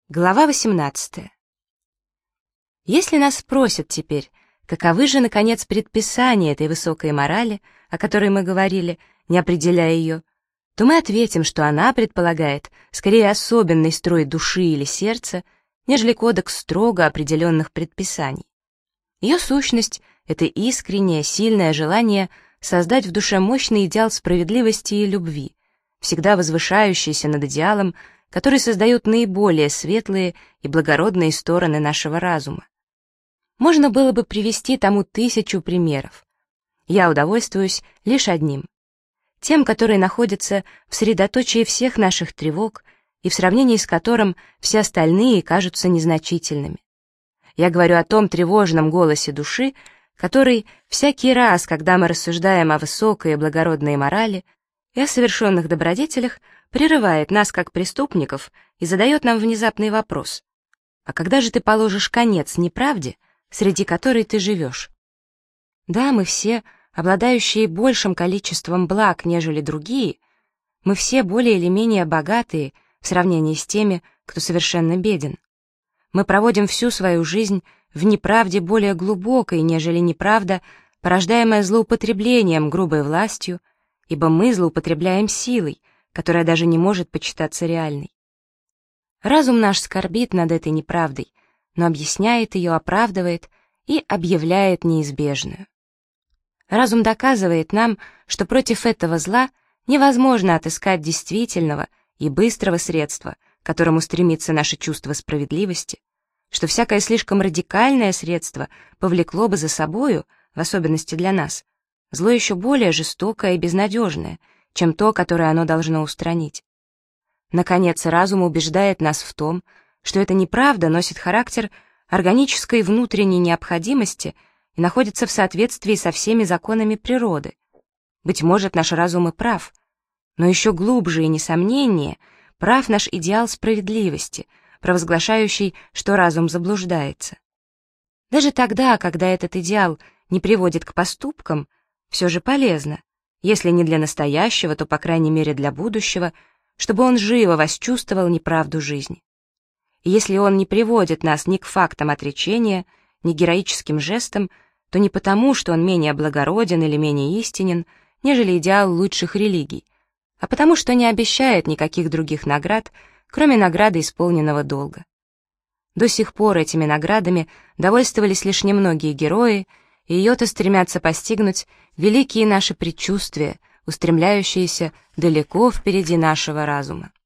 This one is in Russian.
Глава 18. Если нас спросят теперь, каковы же, наконец, предписания этой высокой морали, о которой мы говорили, не определяя ее, то мы ответим, что она предполагает скорее особенный строй души или сердца, нежели кодекс строго определенных предписаний. Ее сущность — это искреннее, сильное желание создать в душе мощный идеал справедливости и любви, всегда возвышающийся над идеалом, который создают наиболее светлые и благородные стороны нашего разума. Можно было бы привести тому 1000 примеров. Я удовольствуюсь лишь одним. Тем, который находится в средоточии всех наших тревог и в сравнении с которым все остальные кажутся незначительными. Я говорю о том тревожном голосе души, который всякий раз, когда мы рассуждаем о высокой и благородной морали и о совершенных добродетелях, прерывает нас как преступников и задает нам внезапный вопрос: «А когда же ты положишь конец неправде, среди которой ты живешь?» Да, мы все, обладающие большим количеством благ, нежели другие, мы все более или менее богатые в сравнении с теми, кто совершенно беден. Мы проводим всю свою жизнь в неправде более глубокой, нежели неправда, порождаемая злоупотреблением грубой властью, ибо мы злоупотребляем силой, которая даже не может почитаться реальной. Разум наш скорбит над этой неправдой, но объясняет ее, оправдывает и объявляет неизбежную. Разум доказывает нам, что против этого зла невозможно отыскать действительного и быстрого средства, к которому стремится наше чувство справедливости, что всякое слишком радикальное средство повлекло бы за собою, в особенности для нас, зло еще более жестокое и безнадежное, чем то, которое оно должно устранить. Наконец, разум убеждает нас в том, что эта неправда носит характер органической внутренней необходимости и находится в соответствии со всеми законами природы. Быть может, наш разум и прав, но еще глубже и несомненнее прав наш идеал справедливости, провозглашающий, что разум заблуждается. Даже тогда, когда этот идеал не приводит к поступкам, все же полезно, если не для настоящего, то, по крайней мере, для будущего, чтобы он живо восчувствовал неправду жизни. И если он не приводит нас ни к фактам отречения, ни к героическим жестам, то не потому, что он менее благороден или менее истинен, нежели идеал лучших религий, а потому что не обещает никаких других наград, кроме награды исполненного долга. До сих пор этими наградами довольствовались лишь немногие герои, и ее-то стремятся постигнуть великие наши предчувствия, устремляющиеся далеко впереди нашего разума.